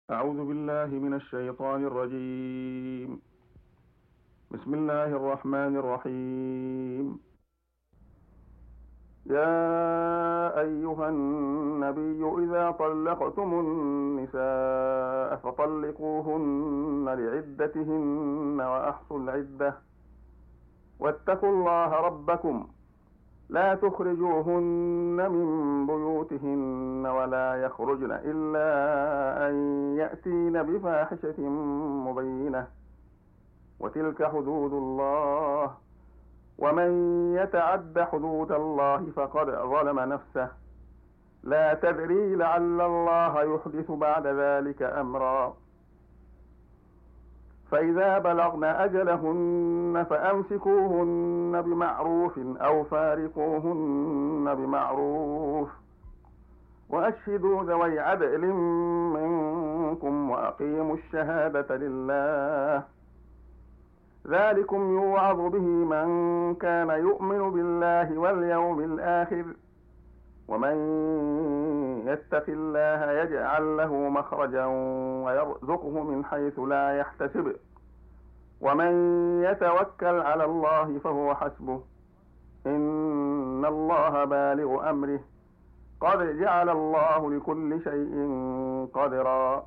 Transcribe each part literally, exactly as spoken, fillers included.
أعوذ بالله من الشيطان الرجيم. بسم الله الرحمن الرحيم. يا أيها النبي إذا طلقتم النساء فطلقوهن لعدتهن وأحصوا العدة واتقوا الله ربكم لا تخرجوهن من بيوتهن ولا يخرجن إلا أن يأتين بفاحشة مبينة وتلك حدود الله ومن يتعد حدود الله فقد ظلم نفسه لا تدري لعل الله يحدث بعد ذلك أمرا. فإذا بلغن أجلهن فأمسكوهن بمعروف أو فارقوهن بمعروف وأشهدوا ذوي عدل منكم وأقيموا الشهادة لله ذلكم يوعظ به من كان يؤمن بالله واليوم الآخر ومن يتق الله يجعل له مخرجا ويرزقه من حيث لا يحتسب ومن يتوكل على الله فهو حسبه إن الله بالغ أمره قد جعل الله لكل شيء قدرا.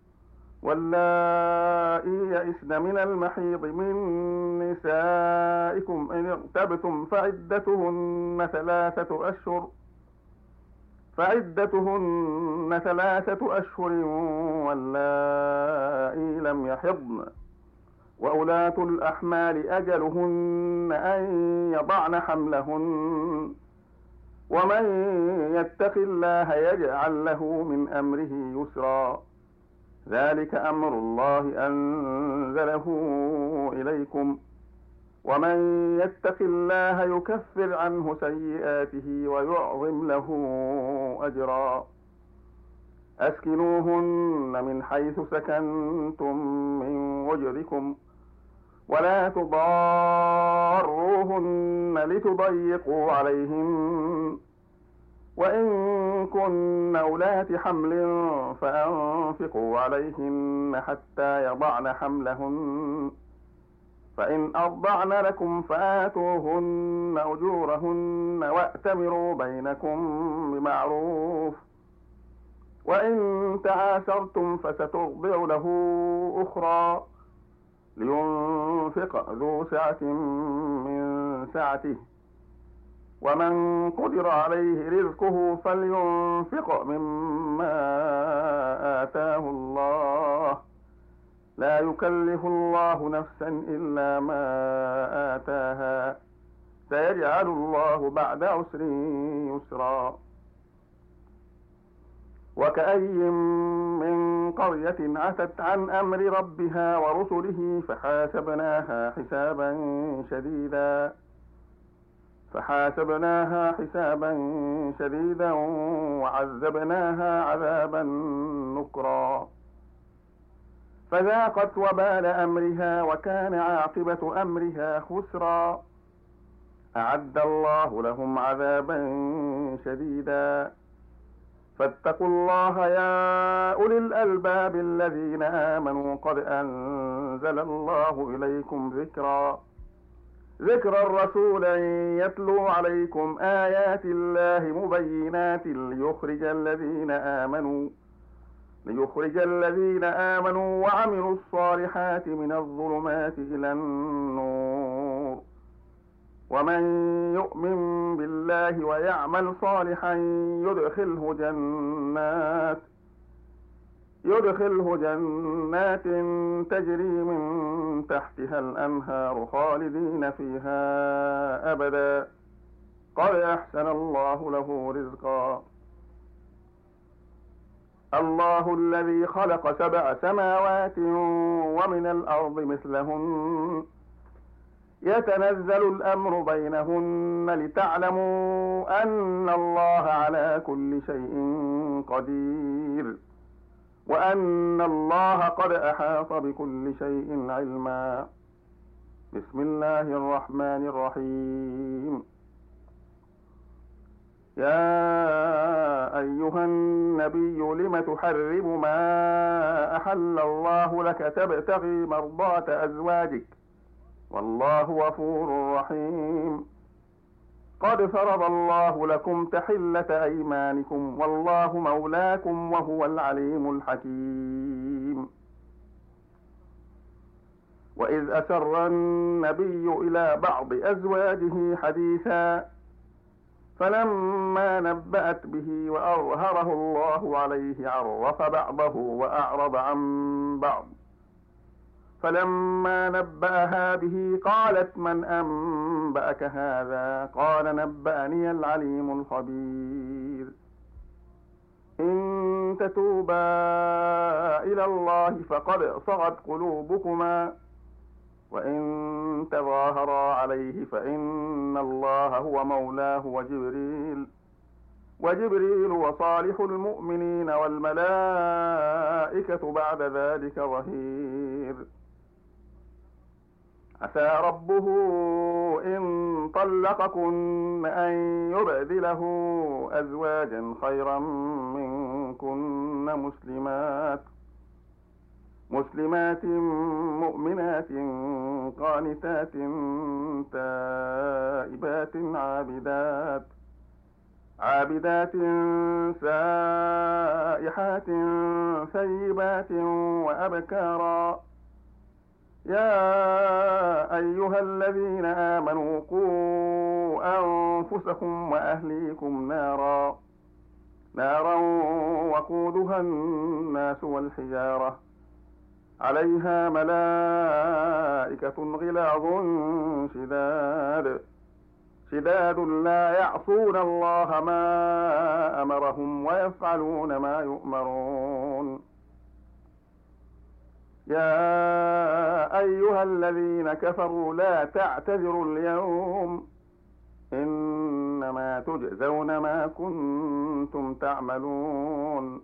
واللائي يئسن من المحيض من نسائكم إن ارتبتم فعدتهن ثلاثة أشهر فعدتهن ثلاثة أشهر واللائي لم يحضن وأولاة الأحمال أجلهن أن يضعن حملهن ومن يتق الله يجعل له من أمره يسرا ذلك أمر الله أنزله إليكم ومن يتق الله يكفر عنه سيئاته ويعظم له أجرا. أسكنوهن من حيث سكنتم من وجدكم ولا تضاروهن لتضيقوا عليهن وإن كن أولات حمل فأنفقوا عليهن حتى يضعن حملهن فإن أرضعن لكم فآتوهن أجورهن وأتمروا بينكم بمعروف وإن تعاسرتم فسترضع له أخرى لينفق ذو سعة من سعته ومن قدر عليه رزقه فلينفق مما آتاه الله لا يكلف الله نفسا إلا ما آتاها سيجعل الله بعد عسر يسرا. وكأي من قرية عتت عن أمر ربها ورسله فحاسبناها حسابا شديدا فحاسبناها حسابا شديدا وعذبناها عذابا نكرا فذاقت وبال أمرها وكان عاقبة أمرها خسرا. أعد الله لهم عذابا شديدا فاتقوا الله يا أولي الألباب الذين آمنوا قد أنزل الله إليكم ذكرا ذكر الرسول يتلو عليكم آيات الله مبينات ليخرج الذين آمنوا ليخرج الذين آمنوا وعملوا الصالحات من الظلمات إلى النور ومن يؤمن بالله ويعمل صالحا يدخله جنات يدخله جنات تجري من تحتها الأنهار خالدين فيها أبدا قد أحسن الله له رزقا. الله الذي خلق سبع سماوات ومن الأرض مثلهن يتنزل الأمر بينهن لتعلموا أن الله على كل شيء قدير وأن الله قد أحاط بكل شيء علما. بسم الله الرحمن الرحيم. يا أيها النبي لم تحرم ما أحل الله لك تبتغي مرضات أزواجك والله غفور رحيم. قد فرض الله لكم تحلة أيمانكم والله مولاكم وهو العليم الحكيم. وإذ أسر النبي إلى بعض أزواجه حديثا فلما نبأت به وأظهره الله عليه عرف بعضه وأعرض عن بعض، فلما نبأها به قالت من أنبأك هذا؟ قال نبأني العليم الخبير. إن تتوبا إلى الله فقد صغت قلوبكما وإن تظاهرا عليه فإن الله هو مولاه وجبريل وجبريل وصالح المؤمنين والملائكة بعد ذلك ظهير. عسى ربه إن طلقكن أن يبدله أزواجا خيرا منكن مسلمات مسلمات مؤمنات قانتات تائبات عابدات عابدات سائحات ثيبات وأبكارا. يا أيها الذين آمنوا قوا أنفسكم وأهليكم نارا نارا وقودها الناس والحجارة عليها ملائكة غلاظ شداد شداد لا يعصون الله ما أمرهم ويفعلون ما يؤمرون. يا أيها الذين كفروا لا تعتذروا اليوم إنما تجزون ما كنتم تعملون.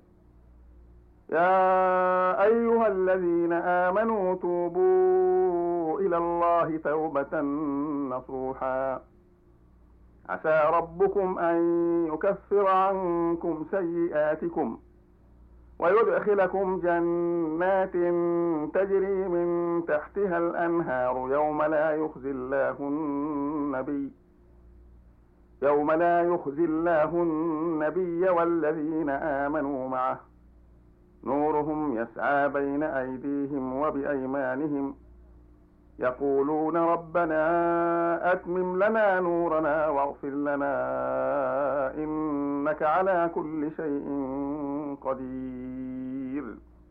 يا أيها الذين آمنوا توبوا إلى الله توبة نصوحا عسى ربكم أن يكفر عنكم سيئاتكم ويدخلكم جنات تجري من تحتها الأنهار يوم لا يخزي الله النبي يوم لا يخزي الله النبي والذين آمنوا معه نورهم يسعى بين أيديهم وبأيمانهم يقولون ربنا أتمم لنا نورنا واغفر لنا إنك على كل شيء قدير.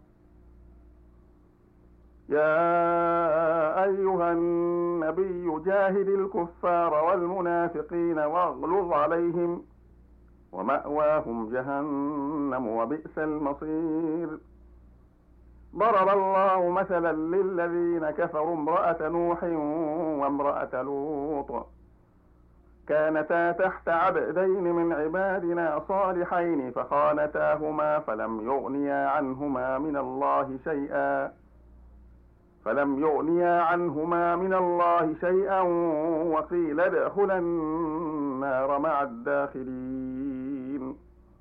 يا أيها النبي جاهد الكفار والمنافقين واغلظ عليهم ومأواهم جهنم وبئس المصير. ضرب الله مثلا للذين كفروا امرأة نوح وامرأة لوط كانتا تحت عبدين من عبادنا صالحين فخانتاهما فلم يغنيا عنهما من الله شيئا فلم يغنيا عنهما من الله شيئا وقيل ادخلا النار مع الداخلين.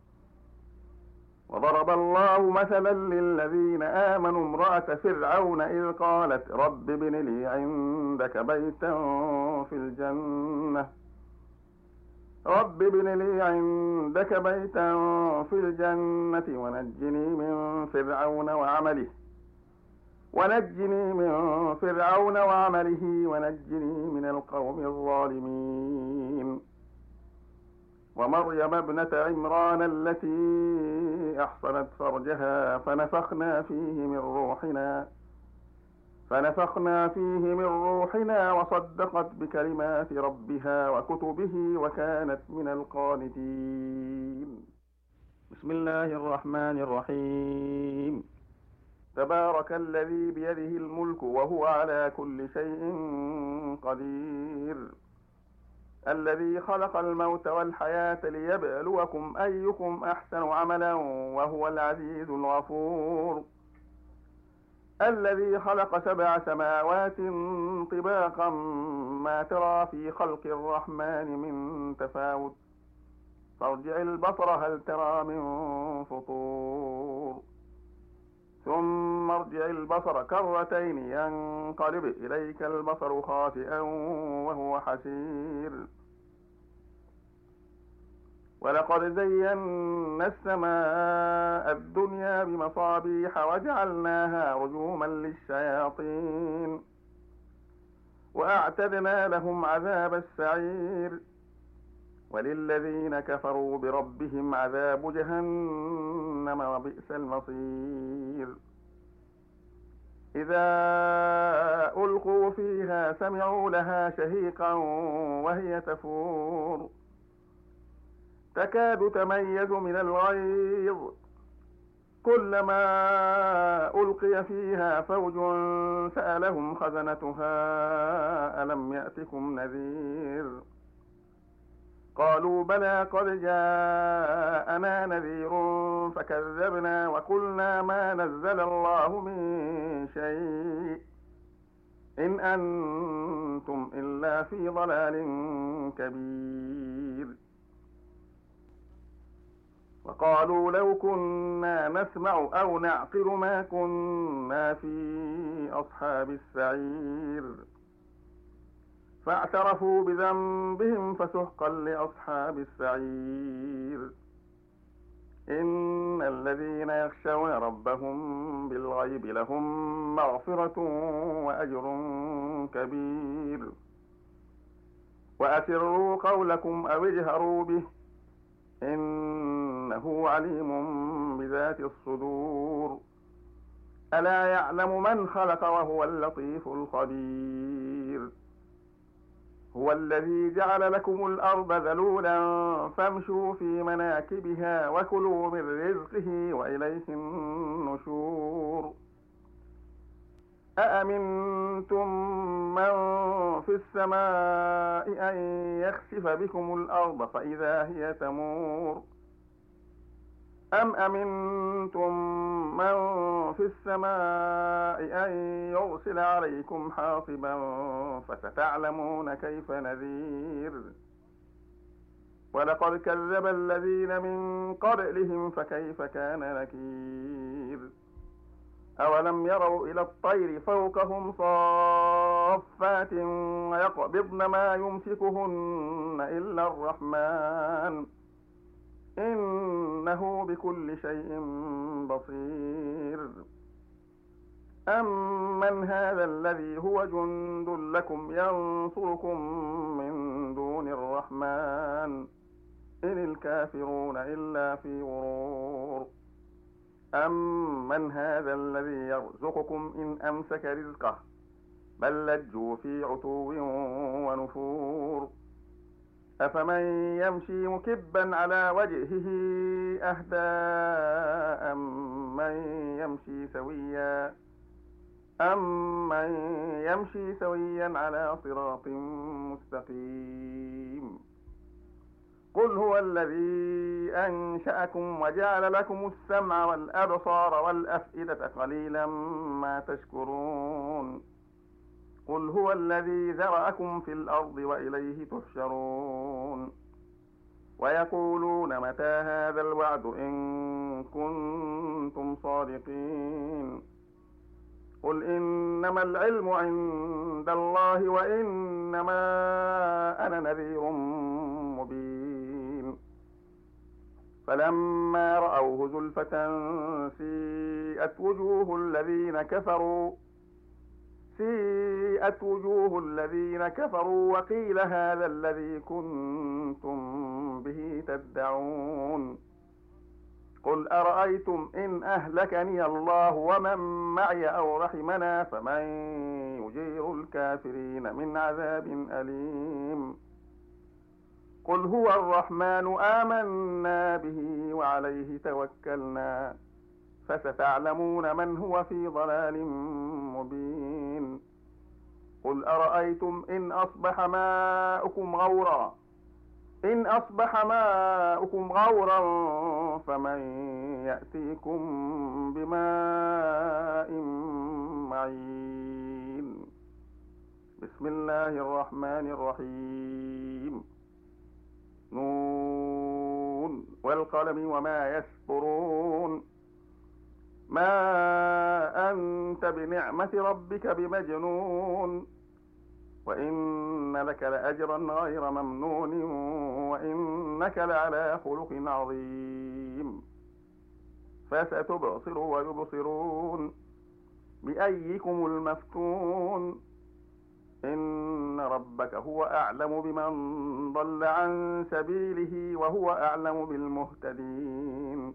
وضرب الله مثلا للذين آمنوا امرأة فرعون إذ قالت رب ابن لي عندك بيتا في الجنة رب ابن لي عندك بيتا في الجنة ونجني من فرعون وعمله ونجني من فرعون وعمله ونجني من القوم الظالمين. ومريم ابنة عمران التي أحصنت فرجها فنفخنا فيه من روحنا فنفخنا فيه من روحنا وصدقت بكلمات ربها وكتبه وكانت من القانتين. بسم الله الرحمن الرحيم. تبارك الذي بيده الملك وهو على كل شيء قدير الذي خلق الموت والحياة ليبلوكم أيكم أحسن عملا وهو العزيز الغفور الذي خلق سبع سماوات طباقا ما ترى في خلق الرحمن من تفاوت فارجع البصر هل ترى من فطور ثم فارجع البصر كرتين ينقلب إليك البصر خاسئا وهو حسير ولقد زينا السماء الدنيا بمصابيح وجعلناها رجوما للشياطين وأعتدنا لهم عذاب السعير وللذين كفروا بربهم عذاب جهنم وبئس المصير إذا ألقوا فيها سمعوا لها شهيقا وهي تفور تكاد تميز من الغيظ كلما ألقي فيها فوج سألهم خزنتها ألم يأتكم نذير قالوا بلى قد جاءنا نذير فكذبنا وقلنا ما نزل الله من شيء إن أنتم إلا في ضلال كبير وقالوا لو كنا نسمع أو نعقل ما كنا في أصحاب السعير فاعترفوا بذنبهم فسحقا لأصحاب السعير إن الذين يخشون ربهم بالغيب لهم مغفرة وأجر كبير وأسروا قولكم أو اجهروا به إنه عليم بذات الصدور ألا يعلم من خلق وهو اللطيف الخبير هو الذي جعل لكم الأرض ذلولا فامشوا في مناكبها وكلوا من رزقه وإليه النشور أأمنتم من في السماء أن يخسف بكم الأرض فإذا هي تمور أم أمنتم من في السماء أن يرسل عليكم حاصبا فستعلمون كيف نذير ولقد كذب الذين من قبلهم فكيف كان نكير أولم يروا إلى الطير فوقهم صافات ويقبضن ما يمسكهن إلا الرحمن إنه بكل شيء بصير أمن هذا الذي هو جند لكم ينصركم من دون الرحمن إن الكافرون إلا في غرور أمن هذا الذي يرزقكم إن أمسك رزقه بل لجوا في عتو ونفور أفمن يمشي مكبا على وجهه أهدى أمن يمشي سويا أمن يمشي سويا على صراط مستقيم قل هو الذي أنشأكم وجعل لكم السمع والأبصار والأفئدة قليلا ما تشكرون قل هو الذي ذرأكم في الأرض وإليه تحشرون ويقولون متى هذا الوعد إن كنتم صادقين قل إنما العلم عند الله وإنما أنا نذير مبين فلما رأوه زلفة سيئت وجوه الذين كفروا سيئت وجوه الذين كفروا وقيل هذا الذي كنتم به تدعون قل أرأيتم إن أهلكني الله ومن معي أو رحمنا فمن يجير الكافرين من عذاب أليم قل هو الرحمن آمنا به وعليه توكلنا فستعلمون من هو في ضلال مبين قل أرأيتم إن أصبح ماؤكم غورا إن أصبح ماؤكم غورا فمن يأتيكم بماء معين بسم الله الرحمن الرحيم نون والقلم وما يسطرون ما أنت بنعمة ربك بمجنون وإن لك لأجرا غير ممنون وإنك لعلى خلق عظيم فستبصر ويبصرون بأيكم المفتون إن ربك هو أعلم بمن ضل عن سبيله وهو أعلم بالمهتدين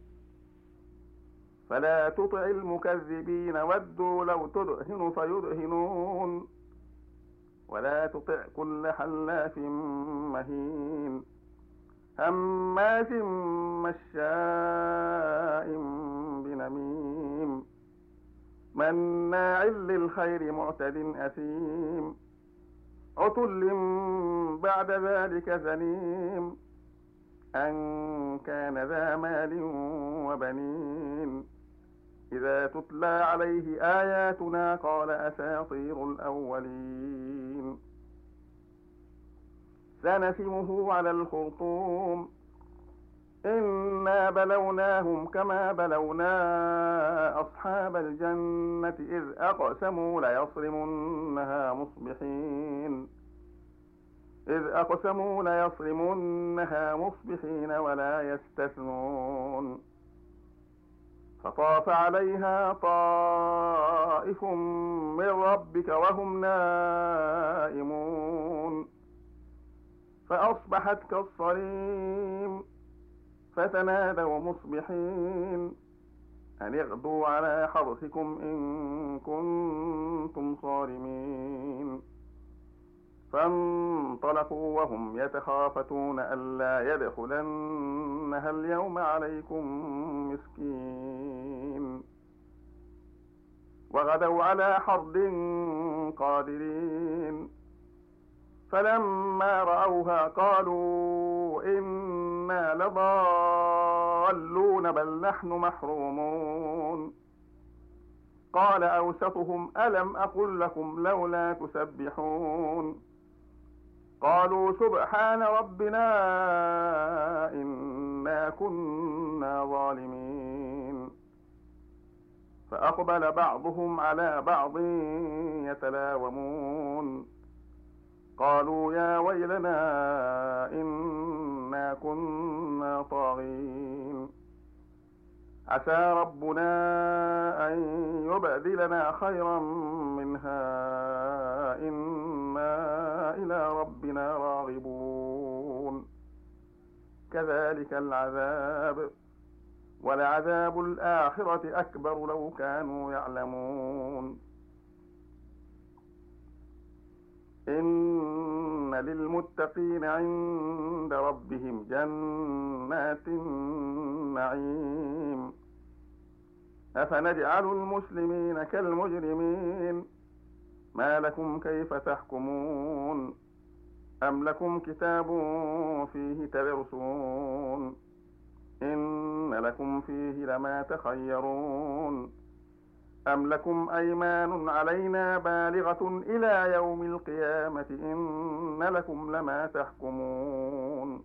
فلا تطع المكذبين ودوا لو تدهن فيدهنون ولا تطع كل حلاف مهين هماز مشاء بنميم مناع للخير معتد أثيم عتل بعد ذلك زنيم أن كان ذا مال وبنين إذا تتلى عليه آياتنا قال أساطير الأولين سنسمه على الخرطوم إنا بلوناهم كما بلونا أصحاب الجنة إذ أقسموا ليصرمنها مصبحين إذ أقسموا ليصرمنها مصبحين ولا يستثنون فطاف عليها طائف من ربك وهم نائمون فأصبحت كالصريم فتنادوا مصبحين أن اغدوا على حرثكم إن كنتم صارمين فانطلقوا وهم يتخافتون ألا يدخلنها اليوم عليكم مسكين وغدوا على حرد قادرين فلما رأوها قالوا إنا لضالون بل نحن محرومون قال أوسطهم ألم أقل لكم لولا تسبحون قالوا سبحان ربنا إنا كنا ظالمين فأقبل بعضهم على بعض يتلاومون قالوا يا ويلنا إنا كنا طاغين عسى ربنا أن يبدلنا خيرا منها إنا إلى ربنا راغبون كذلك العذاب ولعذاب الآخرة أكبر لو كانوا يعلمون إن للمتقين عند ربهم جنات النعيم أفنجعل المسلمين كالمجرمين ما لكم كيف تحكمون أم لكم كتاب فيه تدرسون إن لكم فيه لما تخيرون أم لكم أيمان علينا بالغة إلى يوم القيامة إن لكم لما تحكمون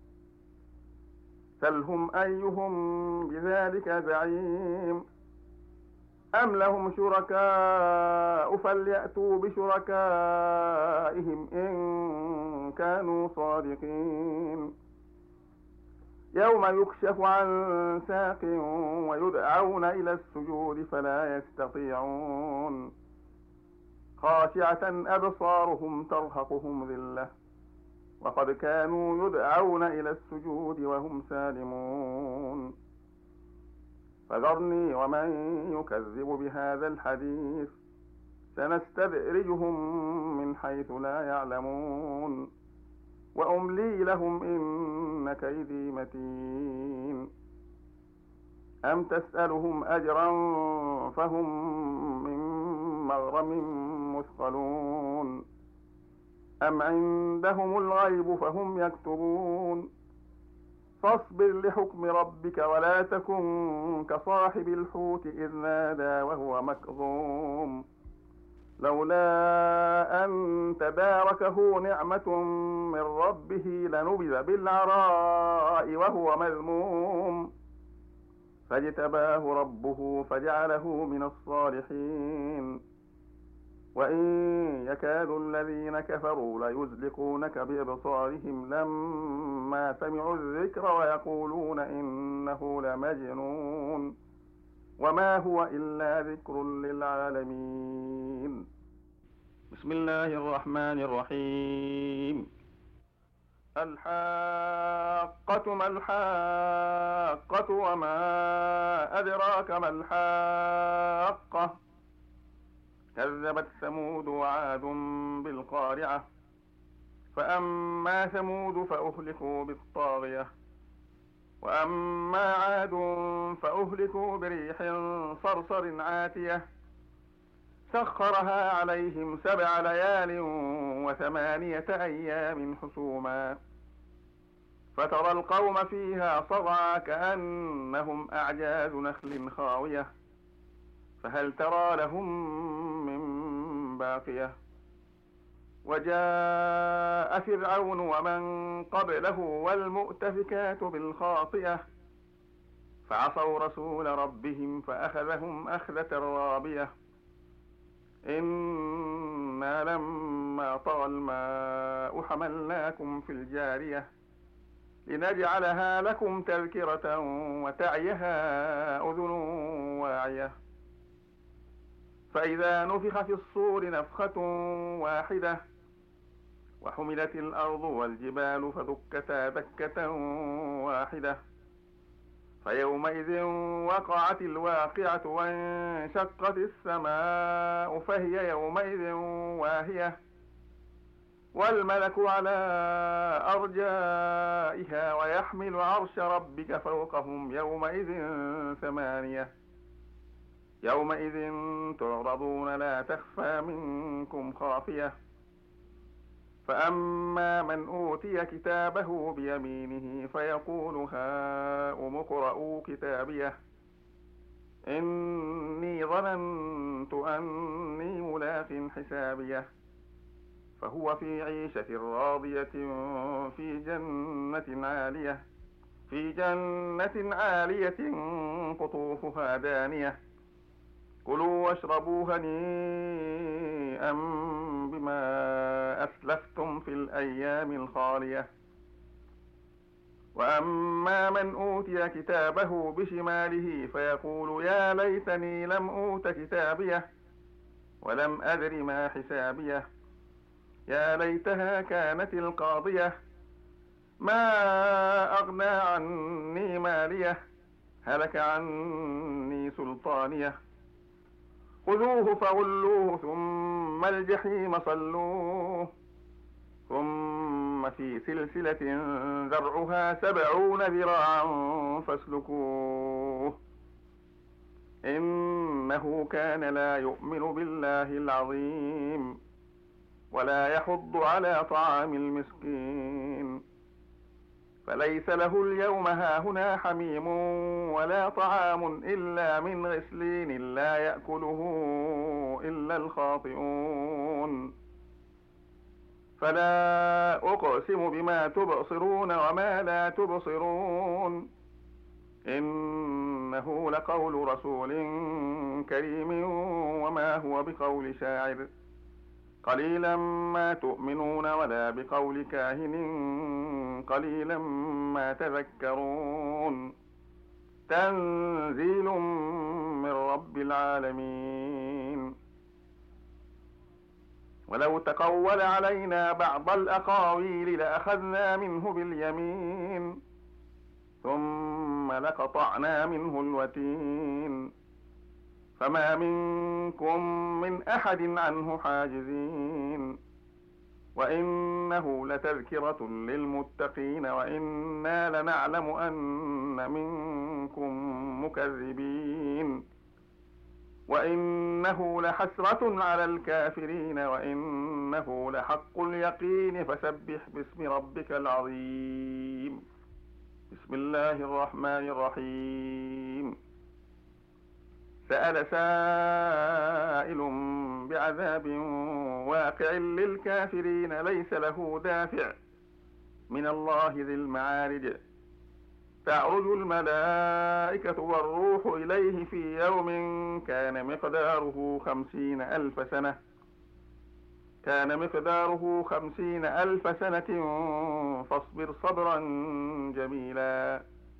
سلهم أيهم بذلك زعيم أم لهم شركاء فليأتوا بشركائهم إن كانوا صادقين يوم يكشف عن ساق ويدعون إلى السجود فلا يستطيعون خاشعة أبصارهم ترهقهم ذلة وقد كانوا يدعون إلى السجود وهم سالمون فذرني ومن يكذب بهذا الحديث سنستدرجهم من حيث لا يعلمون وأملي لهم إن كيدي متين أم تسألهم أجرا فهم من مغرم مثقلون أم عندهم الغيب فهم يكتبون فاصبر لحكم ربك ولا تكن كصاحب الحوت إذ نادى وهو مكظوم لولا أن تداركه نعمة من ربه لنبذ بالعراء وهو مذموم فاجتباه ربه فجعله من الصالحين. وإن يكاد الذين كفروا ليزلقونك بأبصارهم لما سمعوا الذكر ويقولون إنه لمجنون وما هو إلا ذكر للعالمين. بسم الله الرحمن الرحيم. الحاقة ما الحاقة وما أدراك ما الحاقة. كذبت ثمود وعاد بالقارعة. فأما ثمود فأهلكوا بالطاغية وأما عاد فأهلكوا بريح صرصر عاتية سخرها عليهم سبع ليال وثمانية أيام حسوما فترى القوم فيها صرعى كأنهم أعجاز نخل خاوية فهل ترى لهم من باقية. وجاء فرعون ومن قبله والمؤتفكات بالخاطئة فعصوا رسول ربهم فأخذهم أخذة رابية. إنا لما طغى الماء حملناكم في الجارية لنجعلها لكم تذكرة وتعيها أذن واعية. فإذا نفخ في الصور نفخة واحدة وحملت الأرض والجبال فدكتا دكة واحدة فيومئذ وقعت الواقعة وانشقت السماء فهي يومئذ واهية والملك على أرجائها ويحمل عرش ربك فوقهم يومئذ ثمانية. يومئذ تعرضون لا تخفى منكم خافية. فأما من أوتي كتابه بيمينه فيقول هاؤم اقرءوا كتابيه إني ظننت أني ملاق حسابيه فهو في عيشة راضية في جنة عالية في جنة عالية قطوفها دانية كلوا واشربوا هنيئا بما أسلفتم في الأيام الخالية. وأما من أوتي كتابه بشماله فيقول يا ليتني لم أوت كتابيه ولم أدر ما حسابيه يا ليتها كانت القاضية ما أغنى عني ماليه هلك عني سلطانيه خذوه فغلوه ثم الجحيم صلوه ثم في سلسلة ذرعها سبعون ذراعا فاسلكوه إنه كان لا يؤمن بالله العظيم ولا يحض على طعام المسكين فليس له اليوم هاهنا حميم ولا طعام إلا من غسلين لا يأكله إلا الخاطئون. فلا أقسم بما تبصرون وما لا تبصرون إنه لقول رسول كريم وما هو بقول شاعر قليلا ما تؤمنون ولا بقول كاهن قليلا ما تذكرون تنزيل من رب العالمين. ولو تقول علينا بعض الأقاويل لأخذنا منه باليمين ثم لقطعنا منه الوتين فما منكم من أحد عنه حاجزين وإنه لتذكرة للمتقين وإنا لنعلم أن منكم مكذبين وإنه لحسرة على الكافرين وإنه لحق اليقين فسبح باسم ربك العظيم. بسم الله الرحمن الرحيم. سأل سائل بعذاب واقع للكافرين ليس له دافع من الله ذي المعارج تعرج الملائكة والروح إليه في يوم كان مقداره خمسين ألف سنة كان مقداره خمسين ألف سنة فاصبر صبرا جميلا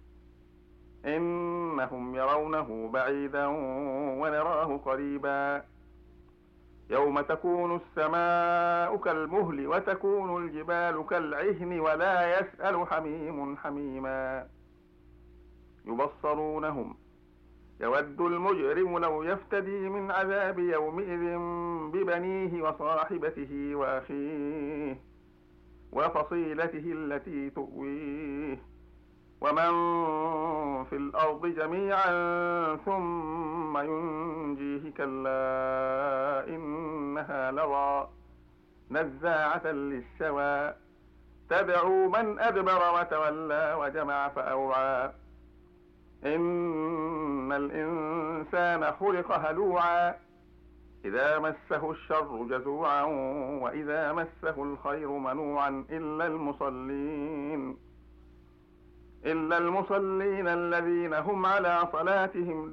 إنهم يرونه بعيدا ونراه قريبا يوم تكون السماء كالمهل وتكون الجبال كالعهن ولا يسأل حميم حميما يبصرونهم يود المجرم لو يفتدي من عذاب يومئذ ببنيه وصاحبته وأخيه وفصيلته التي تؤويه ومن في الأرض جميعا ثم ينجيه كلا إنها لظى نزاعة للشوى تدعو من أدبر وتولى وجمع فأوعى إن الإنسان خلق هلوعا إذا مسه الشر جزوعا وإذا مسه الخير منوعا إلا المصلين إلا المصلين الذين هم على صلاتهم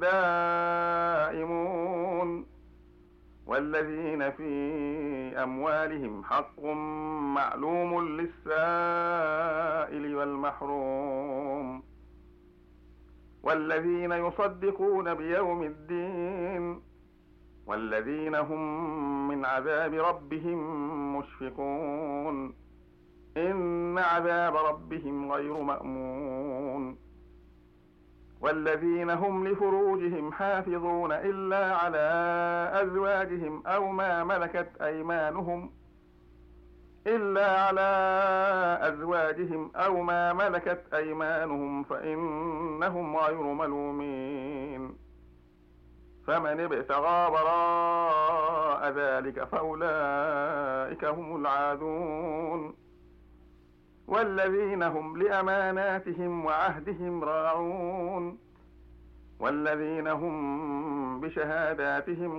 دائمون والذين في أموالهم حق معلوم للسائل والمحروم والذين يصدقون بيوم الدين والذين هم من عذاب ربهم مشفقون إن عذاب ربهم غير مأمون والذين هم لفروجهم حافظون إلا على أزواجهم أو ما ملكت أيمانهم إلا على أزواجهم أو ما ملكت أيمانهم فإنهم غير ملومين فمن ابتغى وراء ذلك فأولئك هم العادون والذين هم لأماناتهم وعهدهم راعون والذين هم بشهاداتهم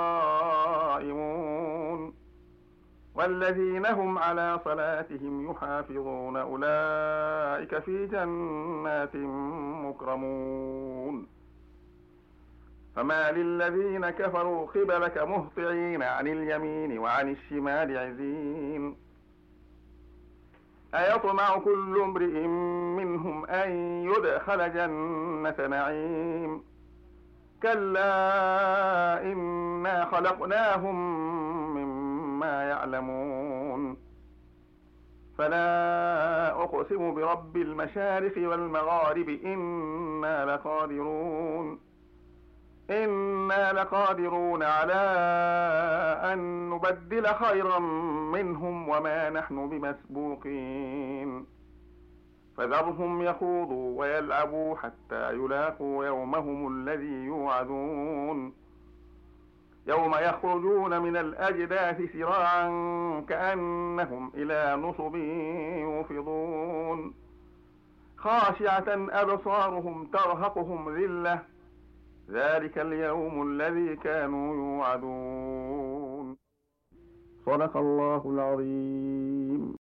قائمون والذين هم على صلاتهم يحافظون أولئك في جنات مكرمون فما للذين كفروا قبلك مهطعين عن اليمين وعن الشمال عزين أيطمع كل امرئ منهم أن يدخل جنة نعيم كلا إنا خلقناهم مما يعلمون فلا أقسم برب المشارق والمغارب إنا لقادرون إنا لقادرون على أن نبدل خيرا منهم وما نحن بمسبوقين فذرهم يخوضوا ويلعبوا حتى يلاقوا يومهم الذي يوعدون يوم يخرجون من الأجداث سراعا كأنهم إلى نصب يوفضون خاشعة أبصارهم ترهقهم ذلة ذلك اليوم الذي كانوا يوعدون صدق الله العظيم.